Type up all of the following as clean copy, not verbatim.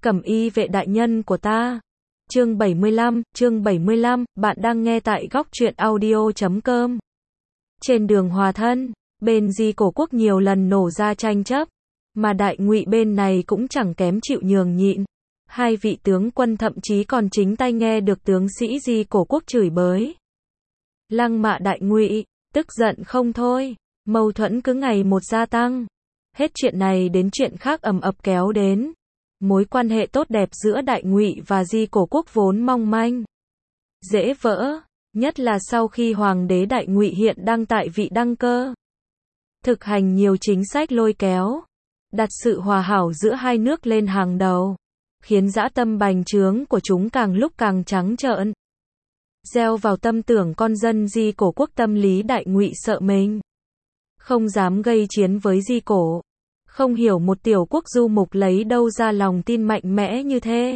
Cẩm y vệ đại nhân của ta. Chương 75, bạn đang nghe tại góc truyện audio.com. Trên đường hòa thân, bên Di Cổ quốc nhiều lần nổ ra tranh chấp, mà Đại Ngụy bên này cũng chẳng kém chịu nhường nhịn. Hai vị tướng quân thậm chí còn chính tay nghe được tướng sĩ Di Cổ quốc chửi bới. Lăng mạ Đại Ngụy, tức giận không thôi, mâu thuẫn cứ ngày một gia tăng. Hết chuyện này đến chuyện khác ầm ập kéo đến. Mối quan hệ tốt đẹp giữa Đại Ngụy và Di Cổ quốc vốn mong manh, dễ vỡ, nhất là sau khi Hoàng đế Đại Ngụy hiện đang tại vị đăng cơ, thực hành nhiều chính sách lôi kéo, đặt sự hòa hảo giữa hai nước lên hàng đầu, khiến dã tâm bành trướng của chúng càng lúc càng trắng trợn, gieo vào tâm tưởng con dân Di Cổ quốc tâm lý Đại Ngụy sợ mình, không dám gây chiến với Di Cổ. Không hiểu một tiểu quốc du mục lấy đâu ra lòng tin mạnh mẽ như thế.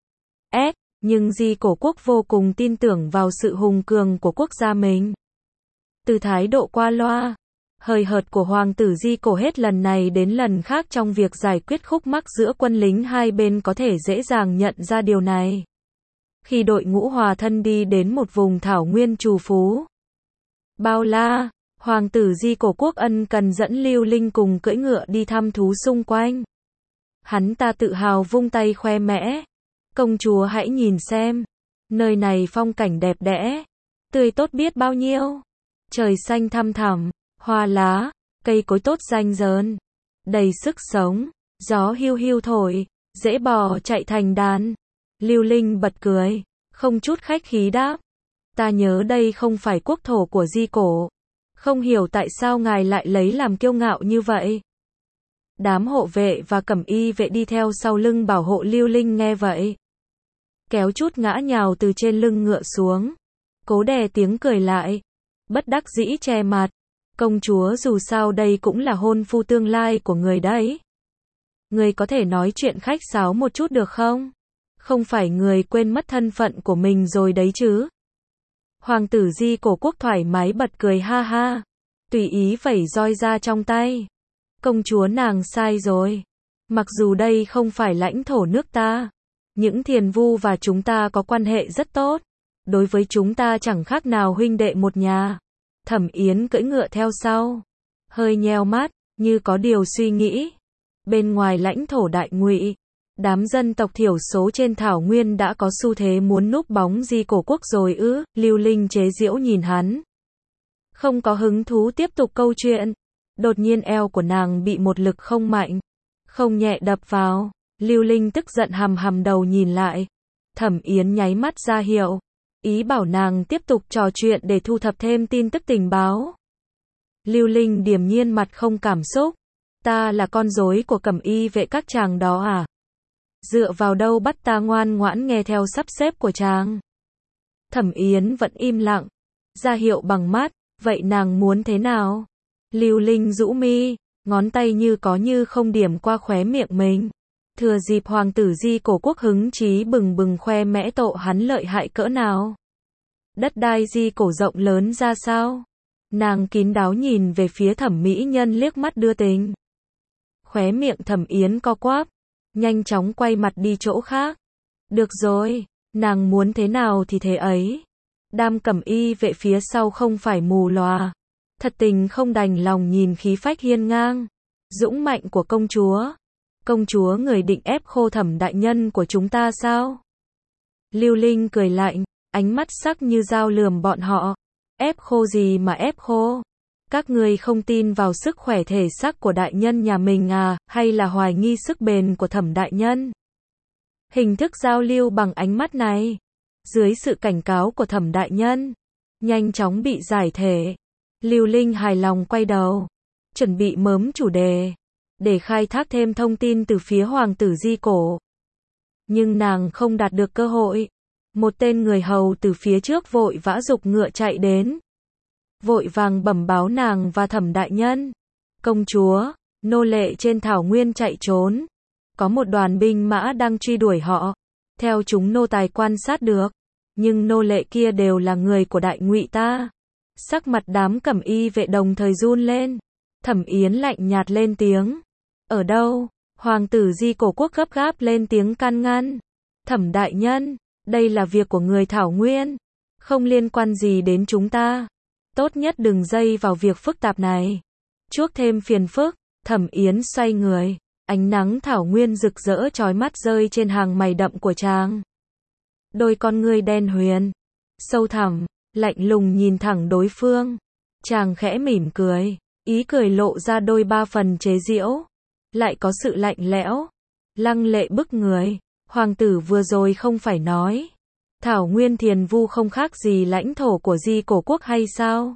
Nhưng Di Cổ quốc vô cùng tin tưởng vào sự hùng cường của quốc gia mình. Từ thái độ qua loa, hời hợt của hoàng tử Di Cổ hết lần này đến lần khác trong việc giải quyết khúc mắc giữa quân lính hai bên có thể dễ dàng nhận ra điều này. Khi đội ngũ hòa thân đi đến một vùng thảo nguyên trù phú, bao la, hoàng tử Di Cổ quốc ân cần dẫn Lưu Linh cùng cưỡi ngựa đi thăm thú xung quanh. Hắn ta tự hào vung tay khoe mẽ. Công chúa hãy nhìn xem. Nơi này phong cảnh đẹp đẽ, tươi tốt biết bao nhiêu. Trời xanh thăm thẳm, hoa lá, cây cối tốt ranh rớn, đầy sức sống, gió hiu hiu thổi, dễ bò chạy thành đàn. Lưu Linh bật cười, không chút khách khí đáp. Ta nhớ đây không phải quốc thổ của Di Cổ. Không hiểu tại sao ngài lại lấy làm kiêu ngạo như vậy. Đám hộ vệ và cẩm y vệ đi theo sau lưng bảo hộ Lưu Linh nghe vậy, kéo chút ngã nhào từ trên lưng ngựa xuống, cố đè tiếng cười lại, bất đắc dĩ che mặt. Công chúa dù sao đây cũng là hôn phu tương lai của người đấy. Người có thể nói chuyện khách sáo một chút được không? Không phải người quên mất thân phận của mình rồi đấy chứ? Hoàng tử Di Cổ quốc thoải mái bật cười ha ha, tùy ý vẩy roi ra trong tay. Công chúa nàng sai rồi. Mặc dù đây không phải lãnh thổ nước ta, những thiền vu và chúng ta có quan hệ rất tốt. Đối với chúng ta chẳng khác nào huynh đệ một nhà. Thẩm Yến cưỡi ngựa theo sau, hơi nheo mắt, như có điều suy nghĩ. Bên ngoài lãnh thổ Đại Ngụy, đám dân tộc thiểu số trên thảo nguyên đã có xu thế muốn núp bóng Di Cổ quốc rồi ư? Lưu Linh chế giễu nhìn hắn, không có hứng thú tiếp tục câu chuyện. Đột nhiên eo của nàng bị một lực không mạnh, không nhẹ đập vào. Lưu Linh tức giận hằm hằm đầu nhìn lại. Thẩm Yến nháy mắt ra hiệu, ý bảo nàng tiếp tục trò chuyện để thu thập thêm tin tức tình báo. Lưu Linh điềm nhiên mặt không cảm xúc. Ta là con rối của cẩm y vệ các chàng đó à? Dựa vào đâu bắt ta ngoan ngoãn nghe theo sắp xếp của chàng? Thẩm Yến vẫn im lặng, ra hiệu bằng mắt. Vậy nàng muốn thế nào? Lưu Linh rũ mi, ngón tay như có như không điểm qua khóe miệng mình. Thừa dịp hoàng tử Di Cổ quốc hứng chí bừng bừng khoe mẽ tộ hắn lợi hại cỡ nào. Đất đai Di Cổ rộng lớn ra sao? Nàng kín đáo nhìn về phía Thẩm mỹ nhân liếc mắt đưa tình. Khóe miệng Thẩm Yến co quắp, nhanh chóng quay mặt đi chỗ khác. Được rồi, nàng muốn thế nào thì thế ấy. Đám cẩm y vệ phía sau không phải mù lòa, thật tình không đành lòng nhìn khí phách hiên ngang, dũng mạnh của công chúa. Công chúa người định ép khô Thẩm đại nhân của chúng ta sao? Lưu Linh cười lạnh, ánh mắt sắc như dao lườm bọn họ. Ép khô gì mà ép khô? Các ngươi không tin vào sức khỏe thể xác của đại nhân nhà mình à, hay là hoài nghi sức bền của Thẩm đại nhân? Hình thức giao lưu bằng ánh mắt này, dưới sự cảnh cáo của Thẩm đại nhân, nhanh chóng bị giải thể. Lưu Linh hài lòng quay đầu, chuẩn bị mớm chủ đề, để khai thác thêm thông tin từ phía hoàng tử Di Cổ. Nhưng nàng không đạt được cơ hội. Một tên người hầu từ phía trước vội vã giục ngựa chạy đến, vội vàng bẩm báo nàng và Thẩm đại nhân. Công chúa, nô lệ trên thảo nguyên chạy trốn. Có một đoàn binh mã đang truy đuổi họ. Theo chúng nô tài quan sát được, nhưng nô lệ kia đều là người của Đại Ngụy ta. Sắc mặt đám cẩm y vệ đồng thời run lên. Thẩm Yến lạnh nhạt lên tiếng. Ở đâu? Hoàng tử Di Cổ Quốc gấp gáp lên tiếng can ngăn. Thẩm đại nhân, đây là việc của người Thảo Nguyên, không liên quan gì đến chúng ta. Tốt nhất đừng dây vào việc phức tạp này. Chuốc thêm phiền phức, Thẩm Yến xoay người, ánh nắng Thảo Nguyên rực rỡ chói mắt rơi trên hàng mày đậm của chàng. Đôi con ngươi đen huyền, sâu thẳm, lạnh lùng nhìn thẳng đối phương. Chàng khẽ mỉm cười, ý cười lộ ra đôi ba phần chế giễu, lại có sự lạnh lẽo, lăng lệ bức người. Hoàng tử vừa rồi không phải nói, Thảo Nguyên Thiền Vu không khác gì lãnh thổ của Di Cổ Quốc hay sao?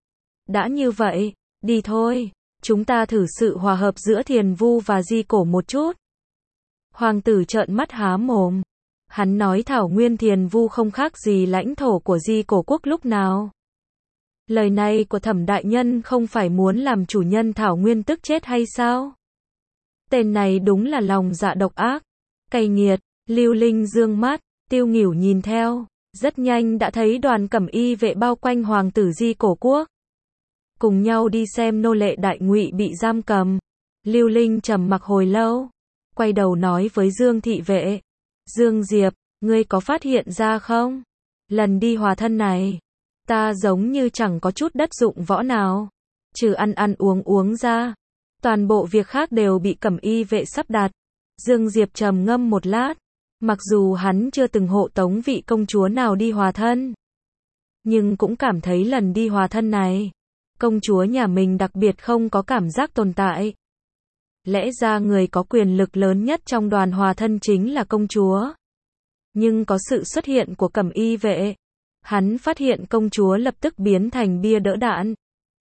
Đã như vậy, đi thôi, chúng ta thử sự hòa hợp giữa Thiền Vu và Di Cổ một chút. Hoàng tử trợn mắt há mồm. Hắn nói Thảo Nguyên Thiền Vu không khác gì lãnh thổ của Di Cổ Quốc lúc nào? Lời này của Thẩm đại nhân không phải muốn làm chủ nhân Thảo Nguyên tức chết hay sao? Tên này đúng là lòng dạ độc ác, cay nghiệt. Lưu Linh dương mắt, tiêu nghỉu nhìn theo, rất nhanh đã thấy đoàn cẩm y vệ bao quanh hoàng tử Di Cổ Quốc. Cùng nhau đi xem nô lệ Đại Ngụy bị giam cầm. Lưu Linh trầm mặc hồi lâu, quay đầu nói với Dương thị vệ. Dương Diệp, ngươi có phát hiện ra không? Lần đi hòa thân này, ta giống như chẳng có chút đất dụng võ nào. Trừ ăn uống ra, toàn bộ việc khác đều bị cẩm y vệ sắp đặt. Dương Diệp trầm ngâm một lát. Mặc dù hắn chưa từng hộ tống vị công chúa nào đi hòa thân, nhưng cũng cảm thấy lần đi hòa thân này, công chúa nhà mình đặc biệt không có cảm giác tồn tại. Lẽ ra người có quyền lực lớn nhất trong đoàn hòa thân chính là công chúa. Nhưng có sự xuất hiện của cẩm y vệ, hắn phát hiện công chúa lập tức biến thành bia đỡ đạn.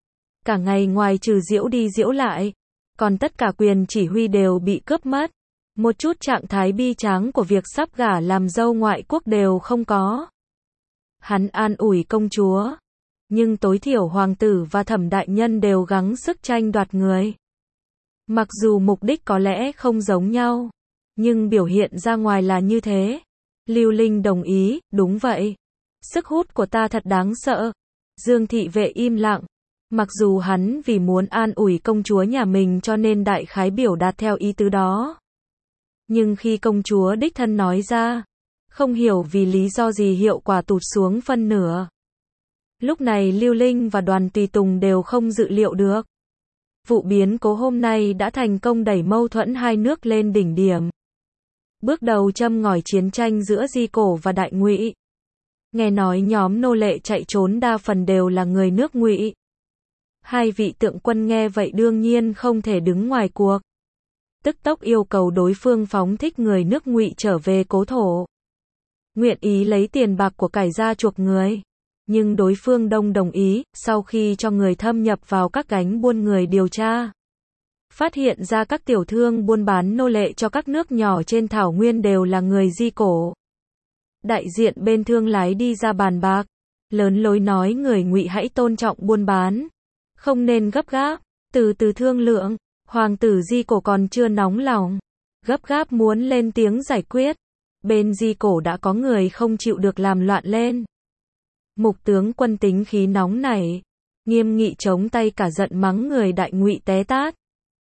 Cả ngày ngoài trừ diễu đi diễu lại, còn tất cả quyền chỉ huy đều bị cướp mất. Một chút trạng thái bi tráng của việc sắp gả làm dâu ngoại quốc đều không có. Hắn an ủi công chúa, nhưng tối thiểu hoàng tử và Thẩm đại nhân đều gắng sức tranh đoạt người. Mặc dù mục đích có lẽ không giống nhau, nhưng biểu hiện ra ngoài là như thế. Lưu Linh đồng ý, đúng vậy. Sức hút của ta thật đáng sợ. Dương thị vệ im lặng. Mặc dù hắn vì muốn an ủi công chúa nhà mình cho nên đại khái biểu đạt theo ý tứ đó. Nhưng khi công chúa đích thân nói ra, không hiểu vì lý do gì hiệu quả tụt xuống phân nửa. Lúc này Lưu Linh và đoàn tùy tùng đều không dự liệu được. Vụ biến cố hôm nay đã thành công đẩy mâu thuẫn hai nước lên đỉnh điểm. Bước đầu châm ngòi chiến tranh giữa Di Cổ và Đại Ngụy. Nghe nói nhóm nô lệ chạy trốn đa phần đều là người nước Ngụy. Hai vị tượng quân nghe vậy đương nhiên không thể đứng ngoài cuộc. Tức tốc yêu cầu đối phương phóng thích người nước Ngụy trở về cố thổ. Nguyện ý lấy tiền bạc của cải ra chuộc người. Nhưng đối phương đồng ý, sau khi cho người thâm nhập vào các gánh buôn người điều tra. Phát hiện ra các tiểu thương buôn bán nô lệ cho các nước nhỏ trên Thảo Nguyên đều là người Di Cổ. Đại diện bên thương lái đi ra bàn bạc, lớn lối nói người Ngụy hãy tôn trọng buôn bán. Không nên gấp gáp, từ từ thương lượng. Hoàng tử Di Cổ còn chưa nóng lòng, gấp gáp muốn lên tiếng giải quyết. Bên Di Cổ đã có người không chịu được làm loạn lên. Mục tướng quân tính khí nóng nảy, nghiêm nghị chống tay cả giận mắng người Đại Ngụy té tát.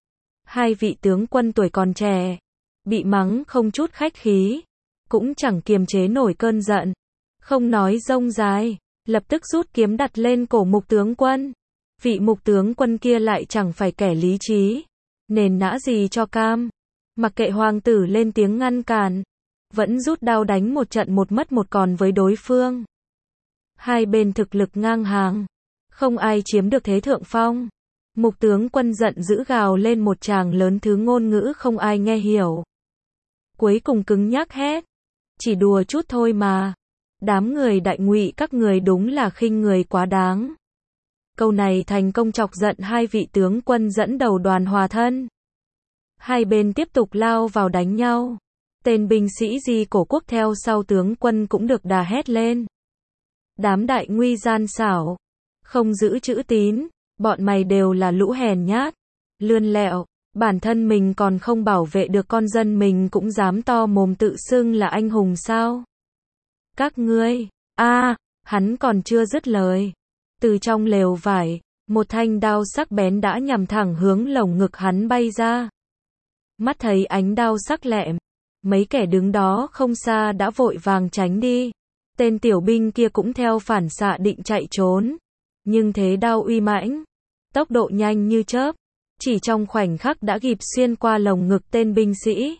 Hai vị tướng quân tuổi còn trẻ, bị mắng không chút khách khí, cũng chẳng kiềm chế nổi cơn giận, không nói rông dài, lập tức rút kiếm đặt lên cổ mục tướng quân. Vị mục tướng quân kia lại chẳng phải kẻ lý trí, nền nã gì cho cam, mặc kệ hoàng tử lên tiếng ngăn cản, vẫn rút đao đánh một trận một mất một còn với đối phương. Hai bên thực lực ngang hàng, không ai chiếm được thế thượng phong. Mục tướng quân giận dữ gào lên một tràng lớn thứ ngôn ngữ không ai nghe hiểu. Cuối cùng cứng nhắc hét, chỉ đùa chút thôi mà. Đám người Đại Ngụy các người đúng là khinh người quá đáng. Câu này thành công chọc giận hai vị tướng quân dẫn đầu đoàn hòa thân. Hai bên tiếp tục lao vào đánh nhau. Tên binh sĩ Di Cổ Quốc theo sau tướng quân cũng được đà hét lên. Đám Đại Ngụy gian xảo, không giữ chữ tín, bọn mày đều là lũ hèn nhát, lươn lẹo, bản thân mình còn không bảo vệ được con dân mình cũng dám to mồm tự xưng là anh hùng sao? Các ngươi, hắn còn chưa dứt lời. Từ trong lều vải, một thanh đao sắc bén đã nhằm thẳng hướng lồng ngực hắn bay ra. Mắt thấy ánh đao sắc lẹm, mấy kẻ đứng đó không xa đã vội vàng tránh đi. Tên tiểu binh kia cũng theo phản xạ định chạy trốn. Nhưng thế đao uy mãnh, tốc độ nhanh như chớp, chỉ trong khoảnh khắc đã ghim xuyên qua lồng ngực tên binh sĩ.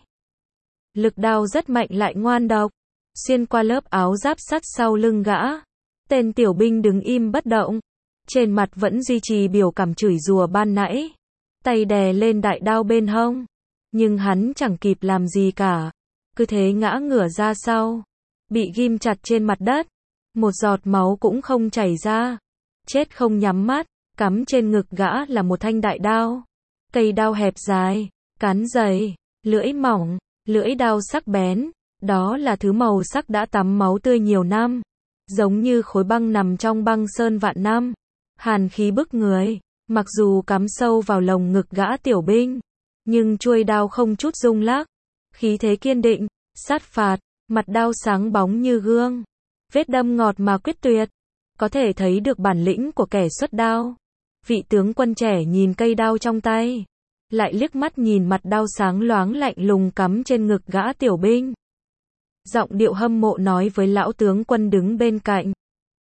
Lực đao rất mạnh lại ngoan độc, xuyên qua lớp áo giáp sắt sau lưng gã. Tên tiểu binh đứng im bất động, trên mặt vẫn duy trì biểu cảm chửi rủa ban nãy, tay đè lên đại đao bên hông, nhưng hắn chẳng kịp làm gì cả, cứ thế ngã ngửa ra sau, bị ghim chặt trên mặt đất, một giọt máu cũng không chảy ra, chết không nhắm mắt. Cắm trên ngực gã là một thanh đại đao, cây đao hẹp dài, cán dày, lưỡi mỏng, lưỡi đao sắc bén, đó là thứ màu sắc đã tắm máu tươi nhiều năm, giống như khối băng nằm trong băng sơn vạn năm, hàn khí bức người. Mặc dù cắm sâu vào lồng ngực gã tiểu binh, nhưng chuôi đao không chút rung lắc, khí thế kiên định, sát phạt, mặt đao sáng bóng như gương, vết đâm ngọt mà quyết tuyệt, có thể thấy được bản lĩnh của kẻ xuất đao. Vị tướng quân trẻ nhìn cây đao trong tay, lại liếc mắt nhìn mặt đao sáng loáng lạnh lùng cắm trên ngực gã tiểu binh. Giọng điệu hâm mộ nói với lão tướng quân đứng bên cạnh.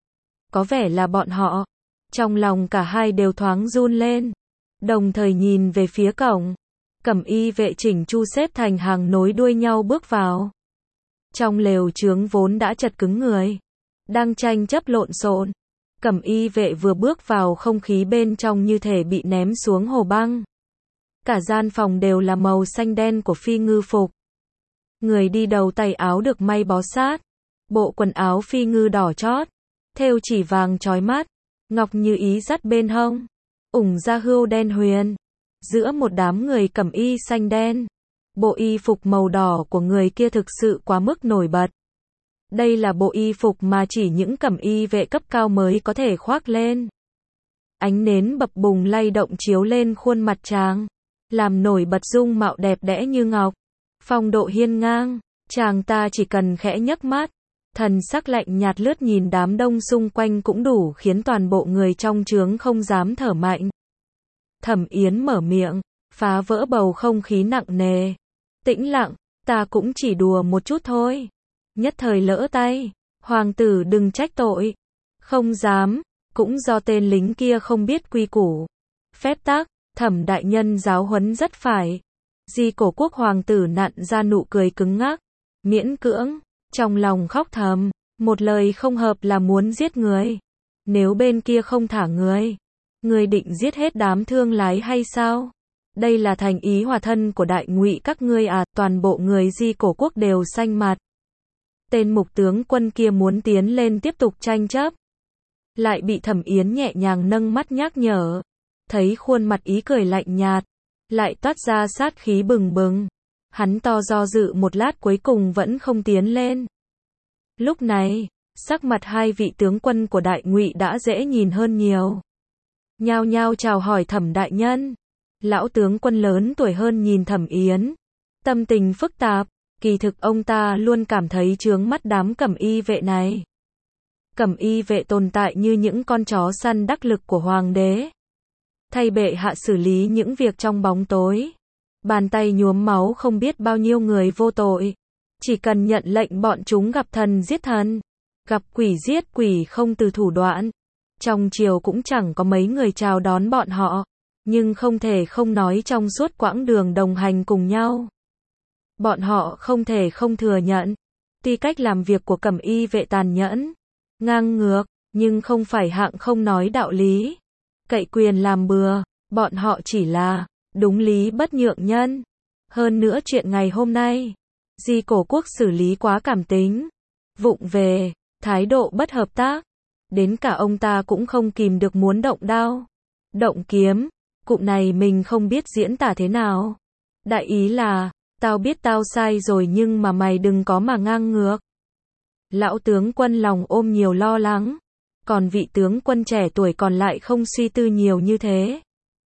Có vẻ là bọn họ. Trong lòng cả hai đều thoáng run lên, đồng thời nhìn về phía cổng. Cẩm y vệ chỉnh chu xếp thành hàng nối đuôi nhau bước vào. Trong lều chướng vốn đã chật cứng người, đang tranh chấp lộn xộn. Cẩm y vệ vừa bước vào, không khí bên trong như thể bị ném xuống hồ băng. Cả gian phòng đều là màu xanh đen của phi ngư phục. Người đi đầu tay áo được may bó sát, bộ quần áo phi ngư đỏ chót, thêu chỉ vàng chói mắt, ngọc như ý dắt bên hông, ủng da hươu đen huyền. Giữa một đám người cẩm y xanh đen, bộ y phục màu đỏ của người kia thực sự quá mức nổi bật. Đây là bộ y phục mà chỉ những cẩm y vệ cấp cao mới có thể khoác lên. Ánh nến bập bùng lay động chiếu lên khuôn mặt chàng, làm nổi bật dung mạo đẹp đẽ như ngọc, phong độ hiên ngang. Chàng ta chỉ cần khẽ nhấc mắt, thần sắc lạnh nhạt lướt nhìn đám đông xung quanh cũng đủ khiến toàn bộ người trong trướng không dám thở mạnh. Thẩm Yến mở miệng, phá vỡ bầu không khí nặng nề. Tĩnh lặng, ta cũng chỉ đùa một chút thôi. Nhất thời lỡ tay, hoàng tử đừng trách tội. Không dám, cũng do tên lính kia không biết quy củ, phép tắc. Thẩm đại nhân giáo huấn rất phải. Di Cổ Quốc hoàng tử nặn ra nụ cười cứng ngắc, miễn cưỡng, trong lòng khóc thầm, một lời không hợp là muốn giết người. Nếu bên kia không thả người định giết hết đám thương lái hay sao? Đây là thành ý hòa thân của đại ngụy các ngươi à? Toàn bộ người Di Cổ Quốc đều xanh mặt. Tên mục tướng quân kia muốn tiến lên tiếp tục tranh chấp, lại bị Thẩm Yến nhẹ nhàng nâng mắt nhắc nhở. Thấy khuôn mặt ý cười lạnh nhạt, lại toát ra sát khí bừng bừng, hắn to do dự một lát cuối cùng vẫn không tiến lên. Lúc này, sắc mặt hai vị tướng quân của đại ngụy đã dễ nhìn hơn nhiều, nhao nhao chào hỏi Thẩm đại nhân. Lão tướng quân lớn tuổi hơn nhìn Thẩm Yến, tâm tình phức tạp, kỳ thực ông ta luôn cảm thấy chướng mắt đám cẩm y vệ này. Cẩm y vệ tồn tại như những con chó săn đắc lực của hoàng đế, thay bệ hạ xử lý những việc trong bóng tối, bàn tay nhuốm máu không biết bao nhiêu người vô tội, chỉ cần nhận lệnh bọn chúng gặp thần giết thần, gặp quỷ giết quỷ, không từ thủ đoạn. Trong triều cũng chẳng có mấy người chào đón bọn họ, nhưng không thể không nói trong suốt quãng đường đồng hành cùng nhau, bọn họ không thể không thừa nhận, tuy cách làm việc của cẩm y vệ tàn nhẫn, ngang ngược, nhưng không phải hạng không nói đạo lý, cậy quyền làm bừa, bọn họ chỉ là đúng lý bất nhượng nhân. Hơn nữa chuyện ngày hôm nay, Di Cổ Quốc xử lý quá cảm tính, vụng về, thái độ bất hợp tác, đến cả ông ta cũng không kìm được muốn động đao, động kiếm. Cụm này mình không biết diễn tả thế nào. Đại ý là, tao biết tao sai rồi nhưng mà mày đừng có mà ngang ngược. Lão tướng quân lòng ôm nhiều lo lắng, còn vị tướng quân trẻ tuổi còn lại không suy tư nhiều như thế.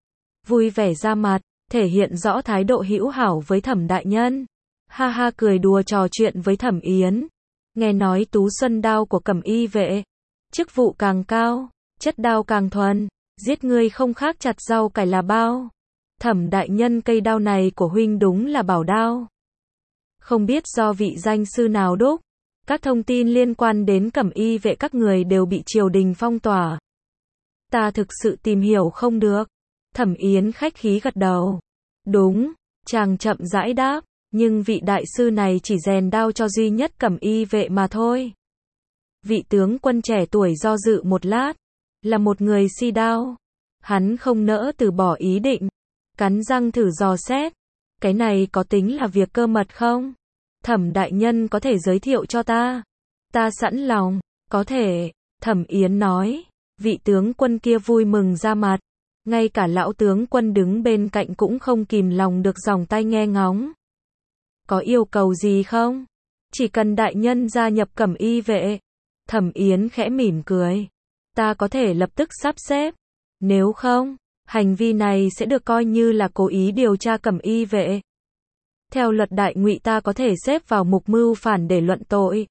Vui vẻ ra mặt, thể hiện rõ thái độ hữu hảo với Thẩm đại nhân. Ha ha cười đùa trò chuyện với Thẩm Yến. Nghe nói Tú Xuân đao của cẩm y vệ, chức vụ càng cao, chất đao càng thuần, giết ngươi không khác chặt rau cải là bao. Thẩm đại nhân, cây đao này của huynh đúng là bảo đao. Không biết do vị danh sư nào đúc. Các thông tin liên quan đến cẩm y vệ các người đều bị triều đình phong tỏa. Ta thực sự tìm hiểu không được. Thẩm Yến khách khí gật đầu. Đúng, chàng chậm rãi đáp, nhưng vị đại sư này chỉ rèn đao cho duy nhất cẩm y vệ mà thôi. Vị tướng quân trẻ tuổi do dự một lát, là một người si đao. Hắn không nỡ từ bỏ ý định, cắn răng thử dò xét. Cái này có tính là việc cơ mật không? Thẩm đại nhân có thể giới thiệu cho ta? Ta sẵn lòng, có thể, Thẩm Yến nói. Vị tướng quân kia vui mừng ra mặt. Ngay cả lão tướng quân đứng bên cạnh cũng không kìm lòng được dòng tay nghe ngóng. Có yêu cầu gì không? Chỉ cần đại nhân gia nhập cẩm y vệ. Thẩm Yến khẽ mỉm cười. Ta có thể lập tức sắp xếp. Nếu không, hành vi này sẽ được coi như là cố ý điều tra cẩm y vệ. Theo luật đại ngụy ta có thể xếp vào mục mưu phản để luận tội.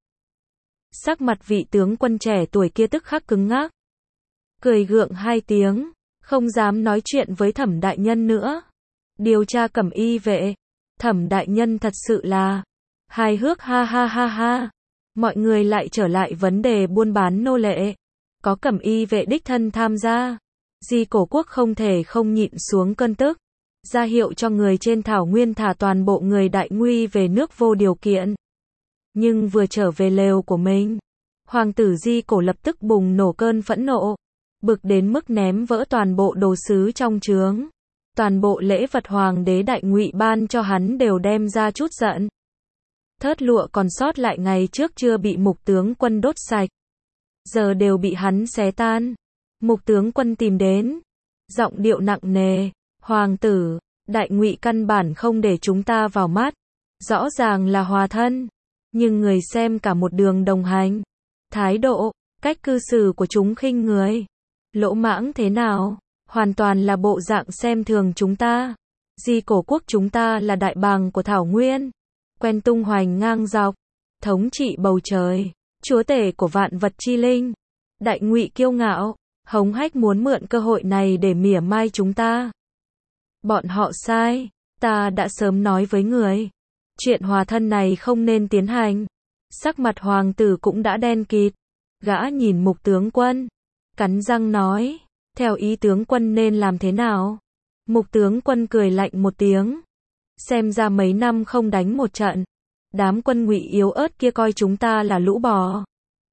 Sắc mặt vị tướng quân trẻ tuổi kia tức khắc cứng ngắc. Cười gượng hai tiếng, không dám nói chuyện với Thẩm đại nhân nữa. Điều tra cẩm y vệ. Thẩm đại nhân thật sự là hài hước, ha ha ha ha. Mọi người lại trở lại vấn đề buôn bán nô lệ. Có cẩm y vệ đích thân tham gia. Di Cổ Quốc không thể không nhịn xuống cơn tức. Ra hiệu cho người trên thảo nguyên thả toàn bộ người Đại Nguy về nước vô điều kiện. Nhưng vừa trở về lều của mình, hoàng tử Di Cổ lập tức bùng nổ cơn phẫn nộ. Bực đến mức ném vỡ toàn bộ đồ sứ trong trướng. Toàn bộ lễ vật hoàng đế Đại Ngụy ban cho hắn đều đem ra chút giận. Thớt lụa còn sót lại ngày trước chưa bị mục tướng quân đốt sạch. Giờ đều bị hắn xé tan. Mục tướng quân tìm đến. Giọng điệu nặng nề. Hoàng tử, Đại Ngụy căn bản không để chúng ta vào mắt. Rõ ràng là hòa thân. Nhưng người xem cả một đường đồng hành. Thái độ, cách cư xử của chúng khinh người. Lỗ mãng thế nào? Hoàn toàn là bộ dạng xem thường chúng ta. Di Cổ Quốc chúng ta là đại bàng của Thảo Nguyên. Quen tung hoành ngang dọc. Thống trị bầu trời. Chúa tể của vạn vật chi linh. Đại Ngụy kiêu ngạo. Hống hách muốn mượn cơ hội này để mỉa mai chúng ta. Bọn họ sai. Ta đã sớm nói với người. Chuyện hòa thân này không nên tiến hành. Sắc mặt hoàng tử cũng đã đen kịt. Gã nhìn mục tướng quân. Cắn răng nói. Theo ý tướng quân nên làm thế nào? Mục tướng quân cười lạnh một tiếng. Xem ra mấy năm không đánh một trận. Đám quân Ngụy yếu ớt kia coi chúng ta là lũ bò.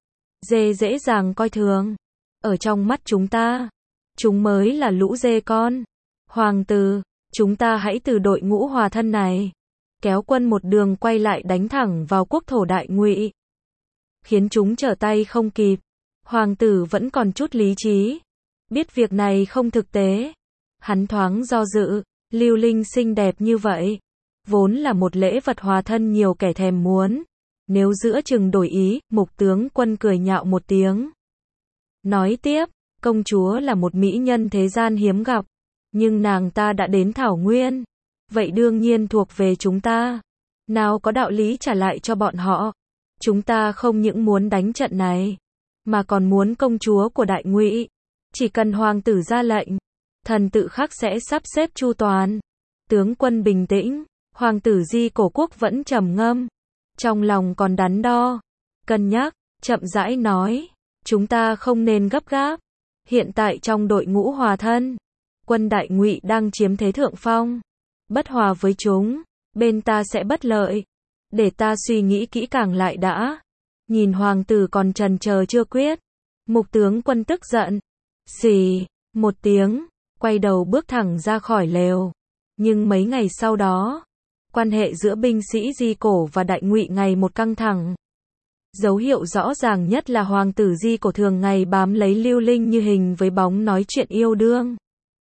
Dê dễ dàng coi thường. Ở trong mắt chúng ta, chúng mới là lũ dê con. Hoàng tử, chúng ta hãy từ đội ngũ hòa thân này. Kéo quân một đường quay lại đánh thẳng vào quốc thổ Đại Ngụy. Khiến chúng trở tay không kịp. Hoàng tử vẫn còn chút lý trí. Biết việc này không thực tế. Hắn thoáng do dự. Lưu Linh xinh đẹp như vậy. Vốn là một lễ vật hòa thân nhiều kẻ thèm muốn. Nếu giữa chừng đổi ý, mục tướng quân cười nhạo một tiếng. Nói tiếp, công chúa là một mỹ nhân thế gian hiếm gặp. Nhưng nàng ta đã đến Thảo Nguyên. Vậy đương nhiên thuộc về chúng ta. Nào có đạo lý trả lại cho bọn họ. Chúng ta không những muốn đánh trận này, mà còn muốn công chúa của Đại Ngụy. Chỉ cần hoàng tử ra lệnh, thần tự khắc sẽ sắp xếp chu toàn. Tướng quân bình tĩnh. Hoàng tử Di Cổ Quốc vẫn trầm ngâm. Trong lòng còn đắn đo. Cân nhắc, chậm rãi nói. Chúng ta không nên gấp gáp. Hiện tại trong đội ngũ hòa thân, quân Đại Ngụy đang chiếm thế thượng phong. Bất hòa với chúng, bên ta sẽ bất lợi. Để ta suy nghĩ kỹ càng lại đã. Nhìn hoàng tử còn chần chờ chưa quyết. Mục tướng quân tức giận. Xì, một tiếng, quay đầu bước thẳng ra khỏi lều. Nhưng mấy ngày sau đó, quan hệ giữa binh sĩ Di Cổ và Đại Ngụy ngày một căng thẳng. Dấu hiệu rõ ràng nhất là hoàng tử Di Cổ thường ngày bám lấy Lưu Linh như hình với bóng nói chuyện yêu đương.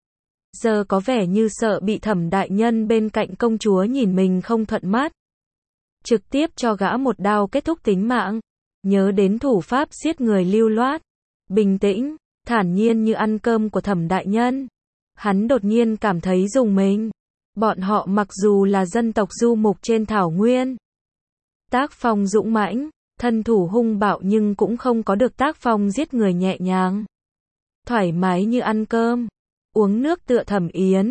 Giờ có vẻ như sợ bị Thẩm đại nhân bên cạnh công chúa nhìn mình không thuận mắt. Trực tiếp cho gã một đao kết thúc tính mạng. Nhớ đến thủ pháp giết người lưu loát. Bình tĩnh, thản nhiên như ăn cơm của Thẩm đại nhân. Hắn đột nhiên cảm thấy rùng mình. Bọn họ mặc dù là dân tộc du mục trên Thảo Nguyên. Tác phong dũng mãnh, thân thủ hung bạo nhưng cũng không có được tác phong giết người nhẹ nhàng. Thoải mái như ăn cơm, uống nước tựa Thẩm Yến.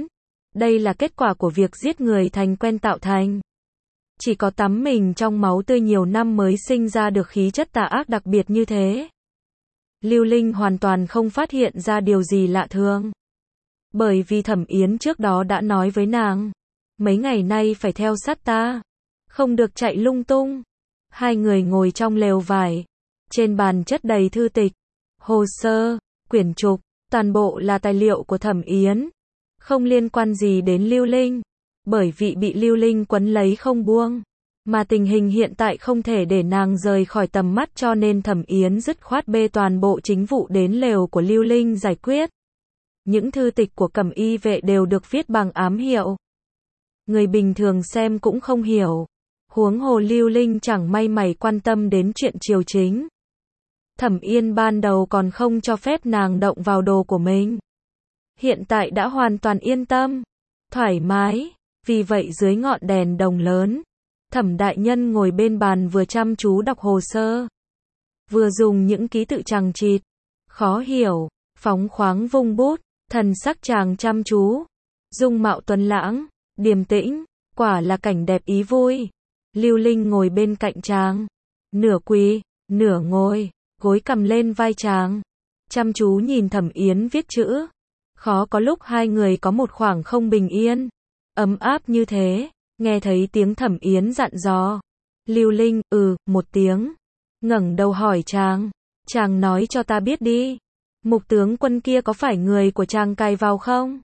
Đây là kết quả của việc giết người thành quen tạo thành. Chỉ có tắm mình trong máu tươi nhiều năm mới sinh ra được khí chất tà ác đặc biệt như thế. Lưu Linh hoàn toàn không phát hiện ra điều gì lạ thường. Bởi vì Thẩm Yến trước đó đã nói với nàng, mấy ngày nay phải theo sát ta, không được chạy lung tung. Hai người ngồi trong lều vải, trên bàn chất đầy thư tịch, hồ sơ, quyển trục, toàn bộ là tài liệu của Thẩm Yến, không liên quan gì đến Lưu Linh, bởi vì bị Lưu Linh quấn lấy không buông, mà tình hình hiện tại không thể để nàng rời khỏi tầm mắt, cho nên Thẩm Yến dứt khoát bê toàn bộ chính vụ đến lều của Lưu Linh giải quyết. Những thư tịch của Cẩm Y vệ đều được viết bằng ám hiệu. Người bình thường xem cũng không hiểu. Huống hồ Lưu Linh chẳng may mày quan tâm đến chuyện triều chính. Thẩm Yên ban đầu còn không cho phép nàng động vào đồ của mình. Hiện tại đã hoàn toàn yên tâm, thoải mái. Vì vậy dưới ngọn đèn đồng lớn, Thẩm đại nhân ngồi bên bàn vừa chăm chú đọc hồ sơ, vừa dùng những ký tự chằng chịt, khó hiểu, phóng khoáng vung bút, thần sắc chàng chăm chú, dung mạo tuấn lãng, điềm tĩnh, quả là cảnh đẹp ý vui. Lưu Linh ngồi bên cạnh chàng, nửa quỳ, nửa ngồi, gối cầm lên vai chàng, chăm chú nhìn Thẩm Yến viết chữ. Khó có lúc hai người có một khoảng không bình yên, ấm áp như thế. Nghe thấy tiếng Thẩm Yến dặn dò, Lưu Linh, một tiếng, ngẩng đầu hỏi chàng nói cho ta biết đi, Mục tướng quân kia có phải người của chàng cài vào không?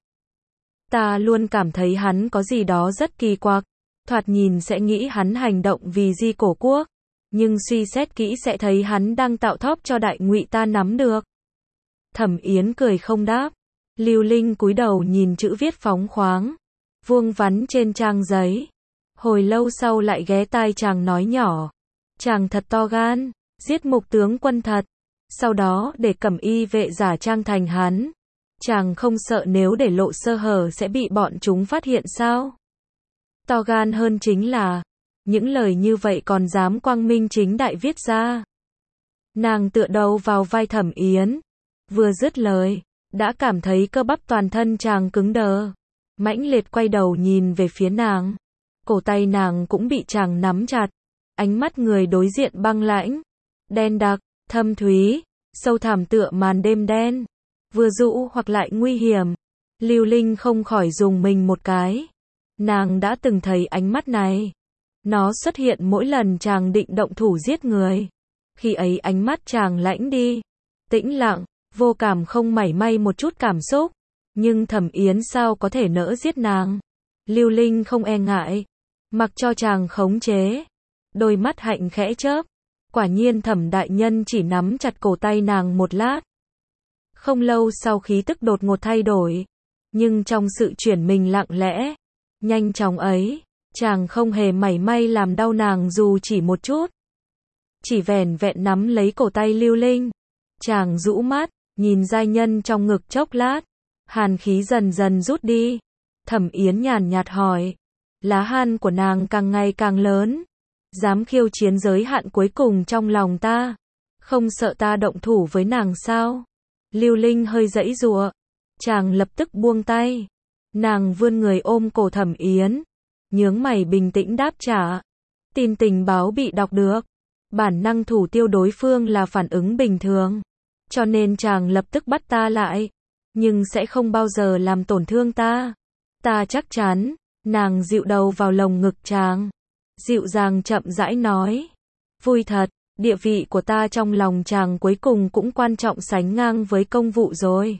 Ta luôn cảm thấy hắn có gì đó rất kỳ quặc, thoạt nhìn sẽ nghĩ hắn hành động vì Di Cổ Quốc, nhưng suy xét kỹ sẽ thấy hắn đang tạo thóp cho Đại Ngụy ta nắm được. Thẩm Yến cười không đáp. Lưu Linh cúi đầu nhìn chữ viết phóng khoáng, vuông vắn trên trang giấy. Hồi lâu sau lại ghé tai chàng nói nhỏ, chàng thật to gan, giết Mục tướng quân thật, sau đó để Cẩm Y vệ giả trang thành hắn. Chàng không sợ nếu để lộ sơ hở sẽ bị bọn chúng phát hiện sao? To gan hơn chính là, những lời như vậy còn dám quang minh chính đại viết ra. Nàng tựa đầu vào vai Thẩm Yến, vừa dứt lời, đã cảm thấy cơ bắp toàn thân chàng cứng đờ, mãnh liệt quay đầu nhìn về phía nàng. Cổ tay nàng cũng bị chàng nắm chặt, ánh mắt người đối diện băng lãnh, đen đặc, thâm thúy, sâu thẳm tựa màn đêm đen, vừa dụ hoặc lại nguy hiểm. Lưu Linh không khỏi dùng mình một cái. Nàng đã từng thấy ánh mắt này. Nó xuất hiện mỗi lần chàng định động thủ giết người. Khi ấy ánh mắt chàng lãnh đi, tĩnh lặng, vô cảm, không mảy may một chút cảm xúc. Nhưng Thẩm Yến sao có thể nỡ giết nàng? Lưu Linh không e ngại, mặc cho chàng khống chế. Đôi mắt hạnh khẽ chớp. Quả nhiên Thẩm đại nhân chỉ nắm chặt cổ tay nàng một lát. Không lâu sau khí tức đột ngột thay đổi. Nhưng trong sự chuyển mình lặng lẽ, nhanh chóng ấy, chàng không hề mảy may làm đau nàng dù chỉ một chút. Chỉ vẻn vẹn nắm lấy cổ tay Lưu Linh. Chàng rũ mắt, nhìn giai nhân trong ngực chốc lát. Hàn khí dần dần rút đi. Thẩm Yến nhàn nhạt hỏi. Lá gan của nàng càng ngày càng lớn. Dám khiêu chiến giới hạn cuối cùng trong lòng ta. Không sợ ta động thủ với nàng sao? Lưu Linh hơi giãy giụa. Chàng lập tức buông tay. Nàng vươn người ôm cổ Thẩm Yến, nhướng mày bình tĩnh đáp trả. Tin tình báo bị đọc được. Bản năng thủ tiêu đối phương là phản ứng bình thường. Cho nên chàng lập tức bắt ta lại. Nhưng sẽ không bao giờ làm tổn thương ta. Ta chắc chắn. Nàng dịu đầu vào lồng ngực chàng. Dịu dàng chậm rãi nói. Vui thật, địa vị của ta trong lòng chàng cuối cùng cũng quan trọng sánh ngang với công vụ rồi.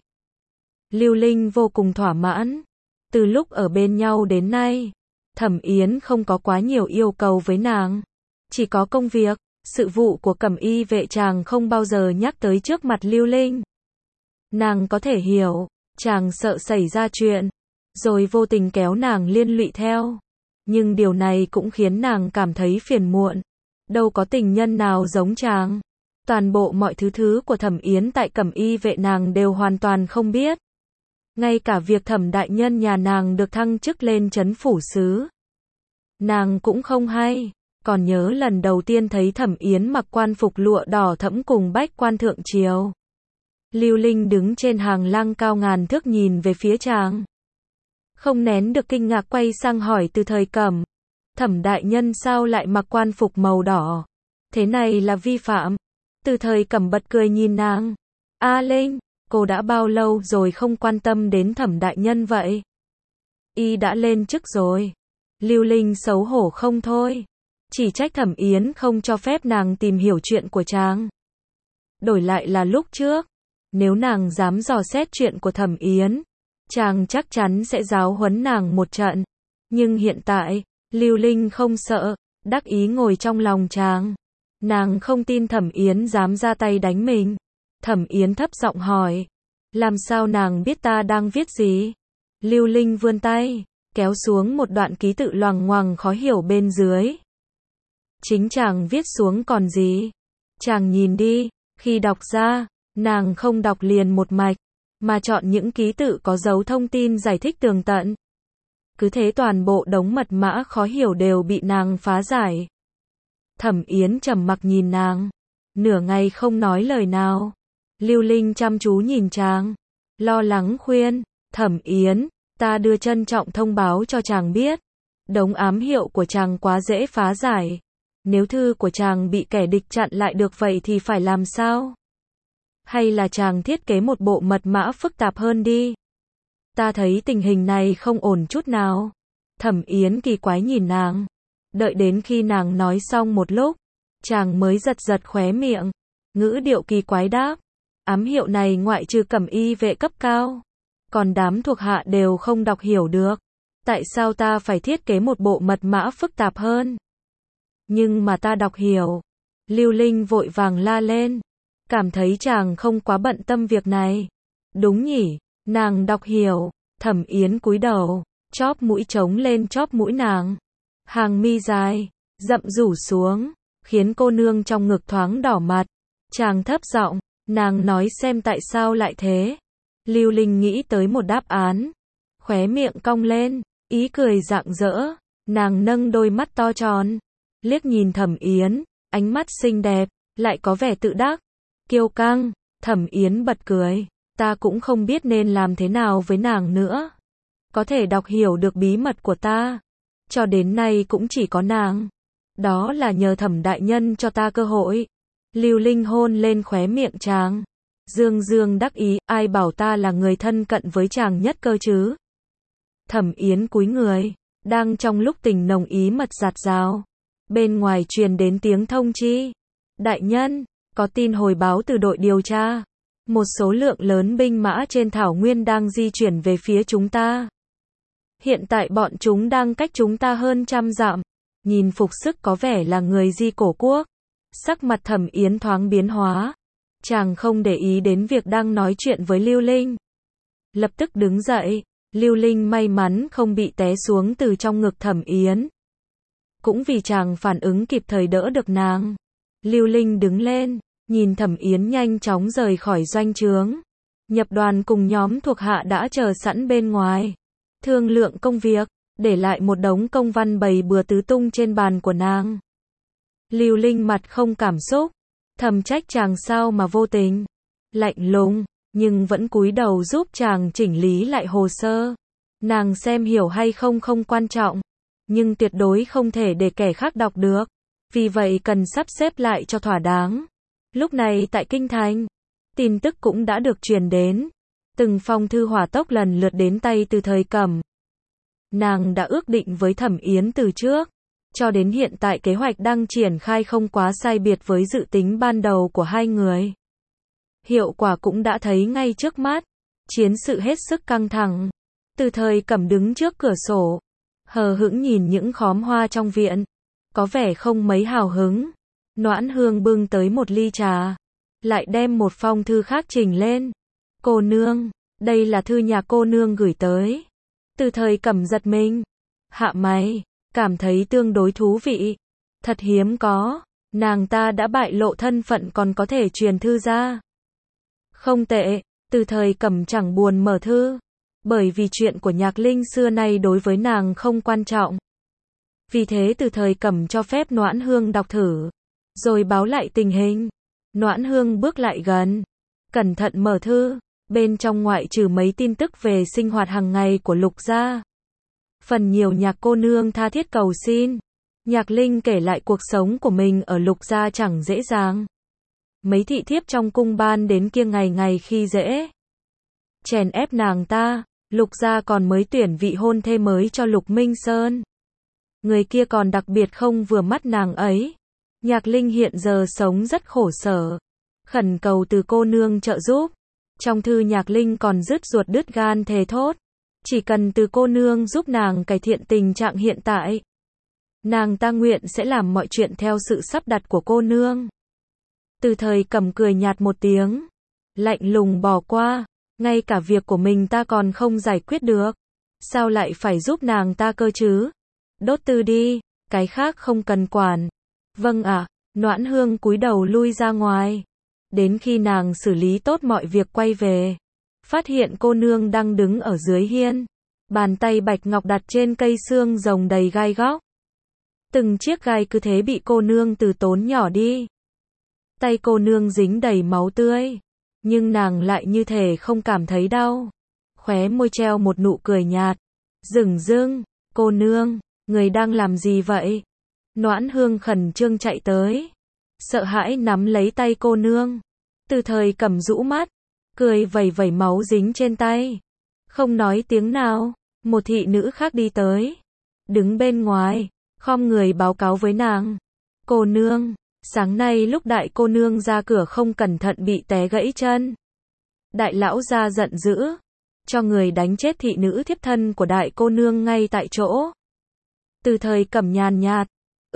Lưu Linh vô cùng thỏa mãn. Từ lúc ở bên nhau đến nay, Thẩm Yến không có quá nhiều yêu cầu với nàng. Chỉ có công việc, sự vụ của Cẩm Y vệ chàng không bao giờ nhắc tới trước mặt Lưu Linh. Nàng có thể hiểu, chàng sợ xảy ra chuyện, rồi vô tình kéo nàng liên lụy theo. Nhưng điều này cũng khiến nàng cảm thấy phiền muộn. Đâu có tình nhân nào giống chàng. Toàn bộ mọi thứ của Thẩm Yến tại Cẩm Y vệ nàng đều hoàn toàn không biết. Ngay cả việc Thẩm đại nhân nhà nàng được thăng chức lên trấn phủ sứ, nàng cũng không hay. Còn nhớ lần đầu tiên thấy Thẩm Yến mặc quan phục lụa đỏ thẫm cùng bách quan thượng triều. Lưu Linh đứng trên hàng lăng cao ngàn thước nhìn về phía chàng. không nén được kinh ngạc quay sang hỏi Từ Thời Cẩm. Thẩm đại nhân sao lại mặc quan phục màu đỏ? Thế này là vi phạm. Từ Thời Cẩm bật cười nhìn nàng. A Linh, cô đã bao lâu rồi không quan tâm đến Thẩm đại nhân vậy? Y đã lên chức rồi. Lưu Linh xấu hổ không thôi. Chỉ trách Thẩm Yến không cho phép nàng tìm hiểu chuyện của chàng. Đổi lại là lúc trước, nếu nàng dám dò xét chuyện của Thẩm Yến, chàng chắc chắn sẽ giáo huấn nàng một trận. Nhưng hiện tại, Lưu Linh không sợ, đắc ý ngồi trong lòng chàng. Nàng không tin Thẩm Yến dám ra tay đánh mình. Thẩm Yến thấp giọng hỏi, làm sao nàng biết ta đang viết gì? Lưu Linh vươn tay, kéo xuống một đoạn ký tự loằng ngoằng khó hiểu bên dưới. Chính chàng viết xuống còn gì? Chàng nhìn đi, khi đọc ra, nàng không đọc liền một mạch, mà chọn những ký tự có dấu thông tin giải thích tường tận. Cứ thế toàn bộ đống mật mã khó hiểu đều bị nàng phá giải. Thẩm Yến trầm mặc nhìn nàng, nửa ngày không nói lời nào. Lưu Linh chăm chú nhìn chàng, lo lắng khuyên, Thẩm Yến, ta đưa trân trọng thông báo cho chàng biết. Đống ám hiệu của chàng quá dễ phá giải. Nếu thư của chàng bị kẻ địch chặn lại được vậy thì phải làm sao? Hay là chàng thiết kế một bộ mật mã phức tạp hơn đi? Ta thấy tình hình này không ổn chút nào. Thẩm Yến kỳ quái nhìn nàng. Đợi đến khi nàng nói xong một lúc, chàng mới giật giật khóe miệng. Ngữ điệu kỳ quái đáp. Ám hiệu này ngoại trừ Cẩm y vệ cấp cao, còn đám thuộc hạ đều không đọc hiểu được. Tại sao ta phải thiết kế một bộ mật mã phức tạp hơn? Nhưng mà ta đọc hiểu. Lưu Linh vội vàng la lên. Cảm thấy chàng không quá bận tâm việc này. Đúng nhỉ, nàng đọc hiểu. Thẩm Yến cúi đầu, chóp mũi trống lên chóp mũi nàng. Hàng mi dài, rậm rủ xuống, khiến cô nương trong ngực thoáng đỏ mặt. Chàng thấp giọng, nàng nói xem tại sao lại thế. Lưu Linh nghĩ tới một đáp án. Khóe miệng cong lên, ý cười rạng rỡ. Nàng nâng đôi mắt to tròn, liếc nhìn Thẩm Yến, ánh mắt xinh đẹp, lại có vẻ tự đắc, kiêu căng. Thẩm Yến bật cười, ta cũng không biết nên làm thế nào với nàng nữa. Có thể đọc hiểu được bí mật của ta, cho đến nay cũng chỉ có nàng. Đó là nhờ Thẩm đại nhân cho ta cơ hội. Lưu Linh hôn lên khóe miệng chàng. Dương dương đắc ý, ai bảo ta là người thân cận với chàng nhất cơ chứ? Thẩm Yến cúi người, đang trong lúc tình nồng ý mật dạt dào. Bên ngoài truyền đến tiếng thông chi. Đại nhân, có tin hồi báo từ đội điều tra. Một số lượng lớn binh mã trên thảo nguyên đang di chuyển về phía chúng ta. Hiện tại bọn chúng đang cách chúng ta hơn 100 dặm. Nhìn phục sức có vẻ là người Di Cổ Quốc. Sắc mặt Thẩm Yến thoáng biến hóa. Chàng không để ý đến việc đang nói chuyện với Lưu Linh. Lập tức đứng dậy. Lưu Linh may mắn không bị té xuống từ trong ngực Thẩm Yến. Cũng vì chàng phản ứng kịp thời đỡ được nàng. Lưu Linh đứng lên, nhìn Thẩm Yến nhanh chóng rời khỏi doanh trướng. Nhập đoàn cùng nhóm thuộc hạ đã chờ sẵn bên ngoài. Thương lượng công việc, để lại một đống công văn bày bừa tứ tung trên bàn của nàng. Lưu Linh mặt không cảm xúc, thầm trách chàng sao mà vô tình, lạnh lùng, nhưng vẫn cúi đầu giúp chàng chỉnh lý lại hồ sơ. Nàng xem hiểu hay không không quan trọng, nhưng tuyệt đối không thể để kẻ khác đọc được. Vì vậy cần sắp xếp lại cho thỏa đáng. Lúc này tại Kinh Thành, tin tức cũng đã được truyền đến. Từng phong thư hỏa tốc lần lượt đến tay Từ Thời Cẩm. Nàng đã ước định với Thẩm Yến từ trước. Cho đến hiện tại kế hoạch đang triển khai không quá sai biệt với dự tính ban đầu của hai người. Hiệu quả cũng đã thấy ngay trước mắt. Chiến sự hết sức căng thẳng. Từ Thời Cẩm đứng trước cửa sổ, hờ hững nhìn những khóm hoa trong viện, có vẻ không mấy hào hứng. Noãn Hương bưng tới một ly trà, lại đem một phong thư khác trình lên. Cô nương, đây là thư nhà cô nương gửi tới. Từ Thời Cẩm giật mình, hạ mày, cảm thấy tương đối thú vị. Thật hiếm có, nàng ta đã bại lộ thân phận còn có thể truyền thư ra. Không tệ, Từ Thời Cẩm chẳng buồn mở thư, bởi vì chuyện của Nhạc Linh xưa nay đối với nàng không quan trọng. Vì thế Từ Thời Cẩm cho phép Noãn Hương đọc thử, rồi báo lại tình hình. Noãn Hương bước lại gần, cẩn thận mở thư, bên trong ngoại trừ mấy tin tức về sinh hoạt hàng ngày của Lục gia, Phần nhiều nhạc cô nương tha thiết cầu xin. Nhạc Linh kể lại cuộc sống của mình ở Lục gia chẳng dễ dàng. Mấy thị thiếp trong cung ban đến kia ngày ngày khi dễ chèn ép nàng ta. Lục gia còn mới tuyển vị hôn thê mới cho Lục Minh Sơn. Người kia còn đặc biệt không vừa mắt nàng ấy. Nhạc Linh hiện giờ sống rất khổ sở, khẩn cầu từ cô nương trợ giúp. Trong thư Nhạc Linh còn dứt ruột đứt gan thề thốt, chỉ cần từ cô nương giúp nàng cải thiện tình trạng hiện tại, nàng ta nguyện sẽ làm mọi chuyện theo sự sắp đặt của cô nương. Từ Thời Cẩm cười nhạt một tiếng, lạnh lùng bỏ qua, ngay cả việc của mình ta còn không giải quyết được, sao lại phải giúp nàng ta cơ chứ? Đốt tư đi, cái khác không cần quản. Vâng ạ. Noãn Hương cúi đầu lui ra ngoài. Đến khi nàng xử lý tốt mọi việc quay về, phát hiện cô nương đang đứng ở dưới hiên. Bàn tay bạch ngọc đặt trên cây xương rồng đầy gai góc. Từng chiếc gai cứ thế bị cô nương từ tốn nhỏ đi. Tay cô nương dính đầy máu tươi, nhưng nàng lại như thể không cảm thấy đau. Khóe môi treo một nụ cười nhạt. Dửng dưng, cô nương, người đang làm gì vậy? Noãn Hương khẩn trương chạy tới, sợ hãi nắm lấy tay cô nương. Từ Thời Cẩm rũ mắt, cười vẩy vẩy máu dính trên tay. Không nói tiếng nào, một thị nữ khác đi tới, đứng bên ngoài, khom người báo cáo với nàng. Cô nương, sáng nay lúc đại cô nương ra cửa không cẩn thận bị té gãy chân. Đại lão gia giận dữ, cho người đánh chết thị nữ thiếp thân của đại cô nương ngay tại chỗ. Từ Thời Cẩm nhàn nhạt,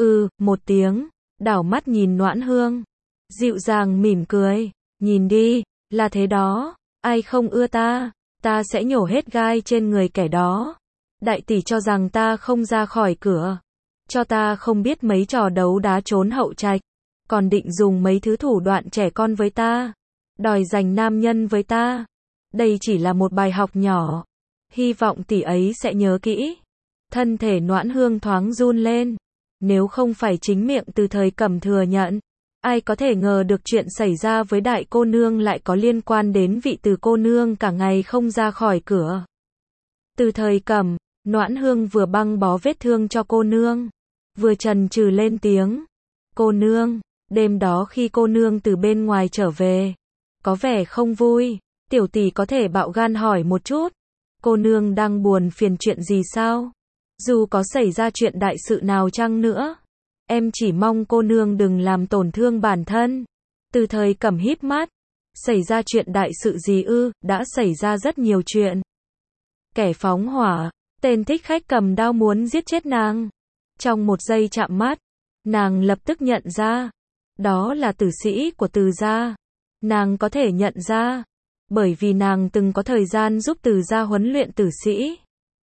một tiếng, đảo mắt nhìn Noãn Hương, dịu dàng mỉm cười, nhìn đi, là thế đó, ai không ưa ta sẽ nhổ hết gai trên người kẻ đó. Đại tỷ cho rằng ta không ra khỏi cửa, cho ta không biết mấy trò đấu đá trốn hậu trạch, còn định dùng mấy thứ thủ đoạn trẻ con với ta, đòi giành nam nhân với ta. Đây chỉ là một bài học nhỏ, hy vọng tỷ ấy sẽ nhớ kỹ. Thân thể Noãn Hương thoáng run lên. Nếu không phải chính miệng Từ Thời Cẩm thừa nhận, ai có thể ngờ được chuyện xảy ra với đại cô nương lại có liên quan đến vị Từ cô nương cả ngày không ra khỏi cửa. Từ Thời Cẩm, Noãn Hương vừa băng bó vết thương cho cô nương, vừa chần chừ lên tiếng. Cô nương, đêm đó khi cô nương từ bên ngoài trở về, có vẻ không vui, tiểu tỷ có thể bạo gan hỏi một chút, cô nương đang buồn phiền chuyện gì sao? Dù có xảy ra chuyện đại sự nào chăng nữa, em chỉ mong cô nương đừng làm tổn thương bản thân. Từ Thời Cẩm híp mắt, xảy ra chuyện đại sự gì ư? Đã xảy ra rất nhiều chuyện. Kẻ phóng hỏa, tên thích khách cầm đao muốn giết chết nàng. Trong một giây chạm mắt, nàng lập tức nhận ra, đó là tử sĩ của Từ gia. Nàng có thể nhận ra, bởi vì nàng từng có thời gian giúp Từ gia huấn luyện tử sĩ,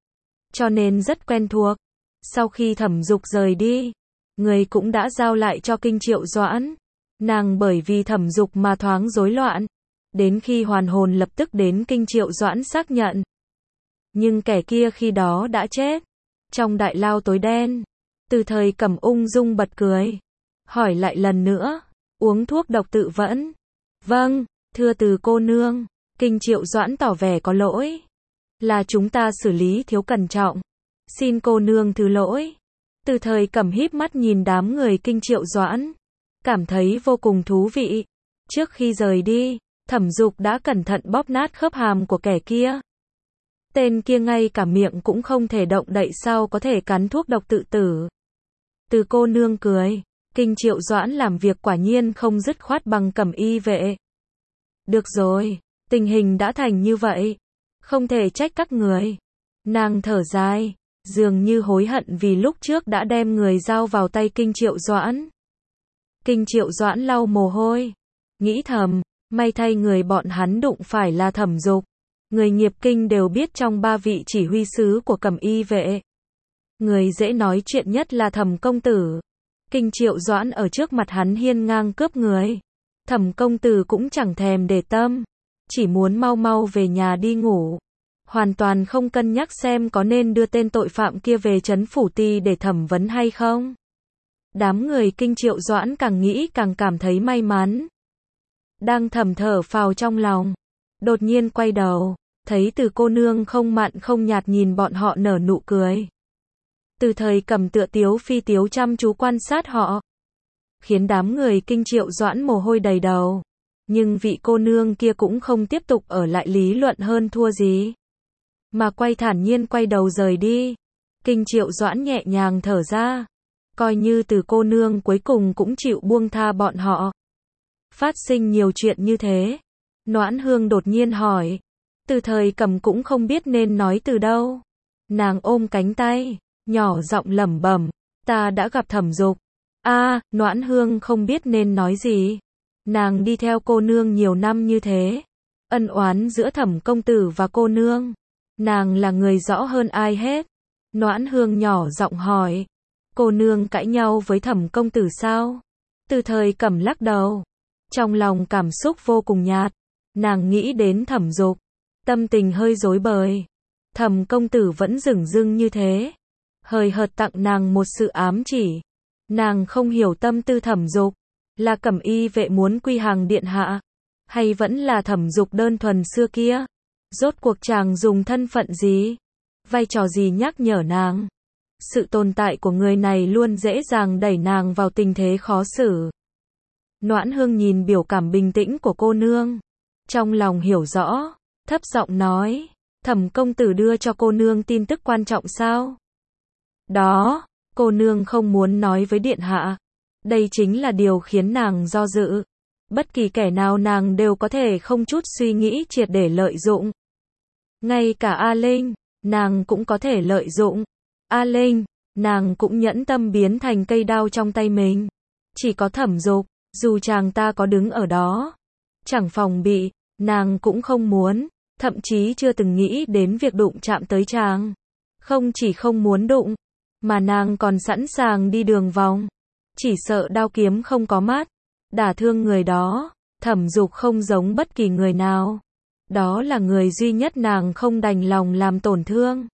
cho nên rất quen thuộc. Sau khi Thẩm Dục rời đi, người cũng đã giao lại cho Kinh Triệu Doãn. Nàng bởi vì Thẩm Dục mà thoáng rối loạn, đến khi hoàn hồn lập tức đến Kinh Triệu Doãn xác nhận. Nhưng kẻ kia khi đó đã chết. Trong đại lao tối đen, Từ Thời Cẩm ung dung bật cười, hỏi lại lần nữa, uống thuốc độc tự vẫn? Vâng, thưa Từ cô nương. Kinh Triệu Doãn tỏ vẻ có lỗi, là chúng ta xử lý thiếu cẩn trọng, xin cô nương thứ lỗi. Từ Thời Cẩm híp mắt nhìn đám người Kinh Triệu Doãn, cảm thấy vô cùng thú vị. Trước khi rời đi, Thẩm Dục đã cẩn thận bóp nát khớp hàm của kẻ kia. Tên kia ngay cả miệng cũng không thể động đậy, sao có thể cắn thuốc độc tự tử. Từ cô nương cười, Kinh Triệu Doãn làm việc quả nhiên không dứt khoát bằng Cẩm y vệ. Được rồi, tình hình đã thành như vậy, không thể trách các người. Nàng thở dài, dường như hối hận vì lúc trước đã đem người giao vào tay Kinh Triệu Doãn. Kinh Triệu Doãn lau mồ hôi, nghĩ thầm, may thay người bọn hắn đụng phải là Thẩm Dục. Người nghiệp kinh đều biết trong ba vị chỉ huy sứ của Cẩm y vệ, người dễ nói chuyện nhất là Thẩm công tử. Kinh Triệu Doãn ở trước mặt hắn hiên ngang cướp người, Thẩm công tử cũng chẳng thèm để tâm, chỉ muốn mau mau về nhà đi ngủ, hoàn toàn không cân nhắc xem có nên đưa tên tội phạm kia về trấn phủ ty để thẩm vấn hay không. Đám người Kinh Triệu Doãn càng nghĩ càng cảm thấy may mắn. Đang thầm thở phào trong lòng, đột nhiên quay đầu, thấy Từ cô nương không mặn không nhạt nhìn bọn họ nở nụ cười. Từ Thời Cẩm tựa tiếu phi tiếu chăm chú quan sát họ, khiến đám người Kinh Triệu Doãn mồ hôi đầy đầu. Nhưng vị cô nương kia cũng không tiếp tục ở lại lý luận hơn thua gì, mà thản nhiên quay đầu rời đi. Kinh Triệu Doãn nhẹ nhàng thở ra, coi như Từ cô nương cuối cùng cũng chịu buông tha bọn họ. Phát sinh nhiều chuyện như thế, Noãn Hương đột nhiên hỏi. Từ Thời Cẩm cũng không biết nên nói từ đâu. Nàng ôm cánh tay, nhỏ giọng lẩm bẩm, ta đã gặp Thẩm Dục. Noãn Hương không biết nên nói gì. Nàng đi theo cô nương nhiều năm như thế, ân oán giữa Thẩm công tử và cô nương, nàng là người rõ hơn ai hết. Noãn Hương nhỏ giọng hỏi, cô nương cãi nhau với Thẩm công tử sao? Từ Thời Cẩm lắc đầu, trong lòng cảm xúc vô cùng nhạt. Nàng nghĩ đến Thẩm Dục, tâm tình hơi rối bời. Thẩm công tử vẫn dửng dưng như thế, hời hợt tặng nàng một sự ám chỉ. Nàng không hiểu tâm tư Thẩm Dục, là Cẩm y vệ muốn quy hàng điện hạ, hay vẫn là Thẩm Dục đơn thuần xưa kia? Rốt cuộc chàng dùng thân phận gì, vai trò gì nhắc nhở nàng? Sự tồn tại của người này luôn dễ dàng đẩy nàng vào tình thế khó xử. Noãn Hương nhìn biểu cảm bình tĩnh của cô nương, trong lòng hiểu rõ, thấp giọng nói, Thẩm công tử đưa cho cô nương tin tức quan trọng sao? Đó, cô nương không muốn nói với điện hạ. Đây chính là điều khiến nàng do dự. Bất kỳ kẻ nào nàng đều có thể không chút suy nghĩ triệt để lợi dụng. Ngay cả A Linh, nàng cũng có thể lợi dụng. A Linh, nàng cũng nhẫn tâm biến thành cây đao trong tay mình. Chỉ có Thẩm Dục, dù chàng ta có đứng ở đó, chẳng phòng bị, nàng cũng không muốn, thậm chí chưa từng nghĩ đến việc đụng chạm tới chàng. Không chỉ không muốn đụng, mà nàng còn sẵn sàng đi đường vòng. Chỉ sợ đao kiếm không có mắt, đả thương người đó. Thẩm Dục không giống bất kỳ người nào. Đó là người duy nhất nàng không đành lòng làm tổn thương.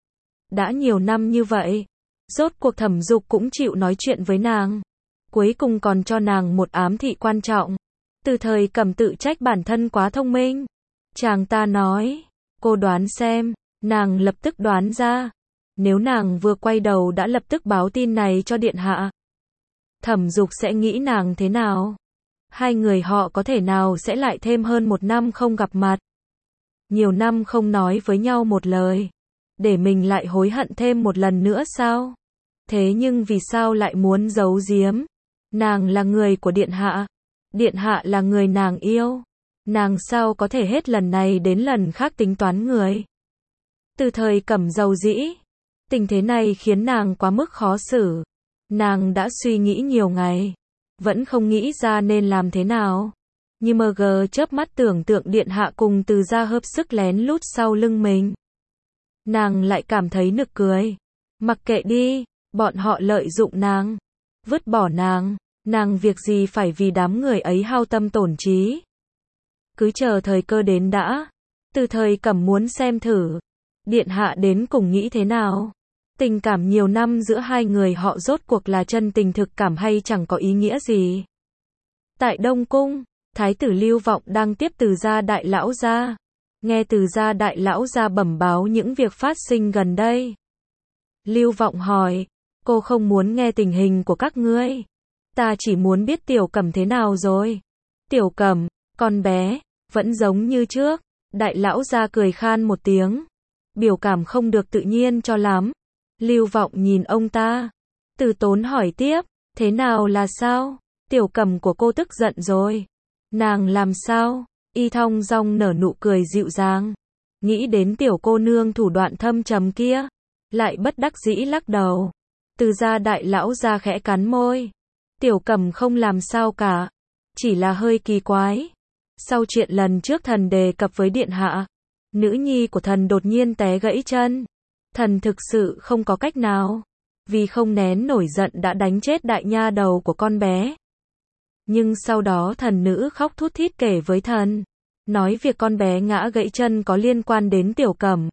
Đã nhiều năm như vậy, rốt cuộc Thẩm Dục cũng chịu nói chuyện với nàng. Cuối cùng còn cho nàng một ám thị quan trọng. Từ Thời Cẩm tự trách bản thân quá thông minh. Chàng ta nói, cô đoán xem. Nàng lập tức đoán ra. Nếu nàng vừa quay đầu đã lập tức báo tin này cho điện hạ, Thẩm Dục sẽ nghĩ nàng thế nào? Hai người họ có thể nào sẽ lại thêm hơn 1 năm không gặp mặt? Nhiều năm không nói với nhau một lời, để mình lại hối hận thêm một lần nữa sao? Thế nhưng vì sao lại muốn giấu giếm? Nàng là người của điện hạ, điện hạ là người nàng yêu. Nàng sao có thể hết lần này đến lần khác tính toán người? Từ Thời Cẩm dầu dĩ, tình thế này khiến nàng quá mức khó xử. Nàng đã suy nghĩ nhiều ngày, vẫn không nghĩ ra nên làm thế nào. Như mơ chớp mắt tưởng tượng điện hạ cùng Từ gia hợp sức lén lút sau lưng mình. Nàng lại cảm thấy nực cười. Mặc kệ đi, bọn họ lợi dụng nàng, vứt bỏ nàng việc gì phải vì đám người ấy hao tâm tổn trí. Cứ chờ thời cơ đến đã. Từ Thời Cẩm muốn xem thử, điện hạ đến cùng nghĩ thế nào. Tình cảm nhiều năm giữa hai người họ rốt cuộc là chân tình thực cảm hay chẳng có ý nghĩa gì. Tại Đông Cung, Thái tử Lưu Vọng đang tiếp Từ gia đại lão gia. Nghe Từ gia đại lão gia bẩm báo những việc phát sinh gần đây. Lưu Vọng hỏi, cô không muốn nghe tình hình của các ngươi. Ta chỉ muốn biết Tiểu Cẩm thế nào rồi. Tiểu Cẩm, con bé, vẫn giống như trước. Đại lão gia cười khan một tiếng. Biểu cảm không được tự nhiên cho lắm. Lưu Vọng nhìn ông ta. Từ Tốn hỏi tiếp, thế nào là sao? Tiểu Cẩm của cô tức giận rồi. Nàng làm sao? Y thong dong nở nụ cười dịu dàng. Nghĩ đến tiểu cô nương thủ đoạn thâm trầm kia, lại bất đắc dĩ lắc đầu. Từ gia đại lão gia khẽ cắn môi. Tiểu Cẩm không làm sao cả, chỉ là hơi kỳ quái. Sau chuyện lần trước thần đề cập với điện hạ, nữ nhi của thần đột nhiên té gãy chân. Thần thực sự không có cách nào, vì không nén nổi giận đã đánh chết đại nha đầu của con bé. Nhưng sau đó thần nữ khóc thút thít kể với thần, nói việc con bé ngã gãy chân có liên quan đến Tiểu Cẩm.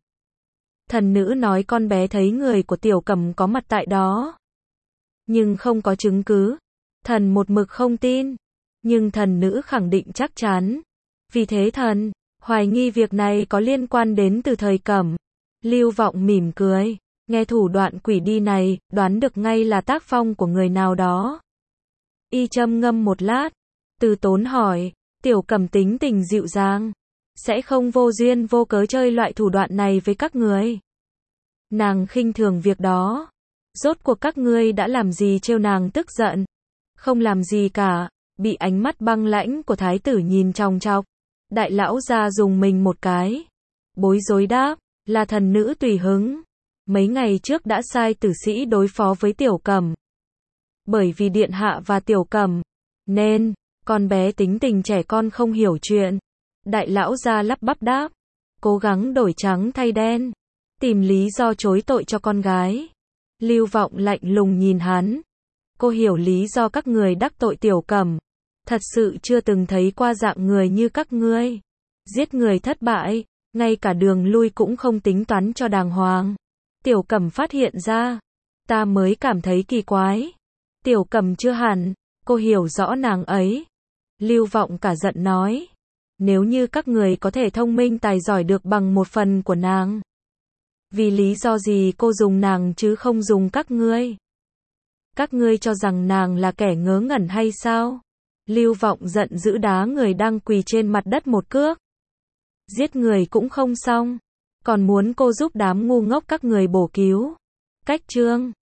Thần nữ nói con bé thấy người của Tiểu Cẩm có mặt tại đó, nhưng không có chứng cứ. Thần một mực không tin, nhưng thần nữ khẳng định chắc chắn. Vì thế thần hoài nghi việc này có liên quan đến Từ Thời Cẩm. Lưu Vọng mỉm cười. Nghe thủ đoạn quỷ đi này, đoán được ngay là tác phong của người nào đó. Y trầm ngâm một lát, từ tốn hỏi, Tiểu Cẩm tính tình dịu dàng, sẽ không vô duyên vô cớ chơi loại thủ đoạn này với các người. Nàng khinh thường việc đó. Rốt cuộc các ngươi đã làm gì trêu nàng tức giận? Không làm gì cả, bị ánh mắt băng lãnh của thái tử nhìn chòng chọc. Đại lão gia dùng mình một cái. Bối rối đáp, là thần nữ tùy hứng. Mấy ngày trước đã sai tử sĩ đối phó với Tiểu Cẩm. Bởi vì điện hạ và Tiểu Cẩm, nên, con bé tính tình trẻ con không hiểu chuyện. Đại lão gia lắp bắp đáp, cố gắng đổi trắng thay đen, tìm lý do chối tội cho con gái. Lưu Vọng lạnh lùng nhìn hắn. Cô hiểu lý do các người đắc tội Tiểu Cẩm. Thật sự chưa từng thấy qua dạng người như các ngươi. Giết người thất bại, ngay cả đường lui cũng không tính toán cho đàng hoàng. Tiểu Cẩm phát hiện ra, ta mới cảm thấy kỳ quái. Tiểu Cẩm chưa hẳn, cô hiểu rõ nàng ấy. Lưu Vọng cả giận nói, nếu như các người có thể thông minh tài giỏi được bằng một phần của nàng, vì lý do gì cô dùng nàng chứ không dùng các ngươi? Các ngươi cho rằng nàng là kẻ ngớ ngẩn hay sao? Lưu Vọng giận dữ đá người đang quỳ trên mặt đất một cước. Giết người cũng không xong, còn muốn cô giúp đám ngu ngốc các người bổ cứu. Cách chương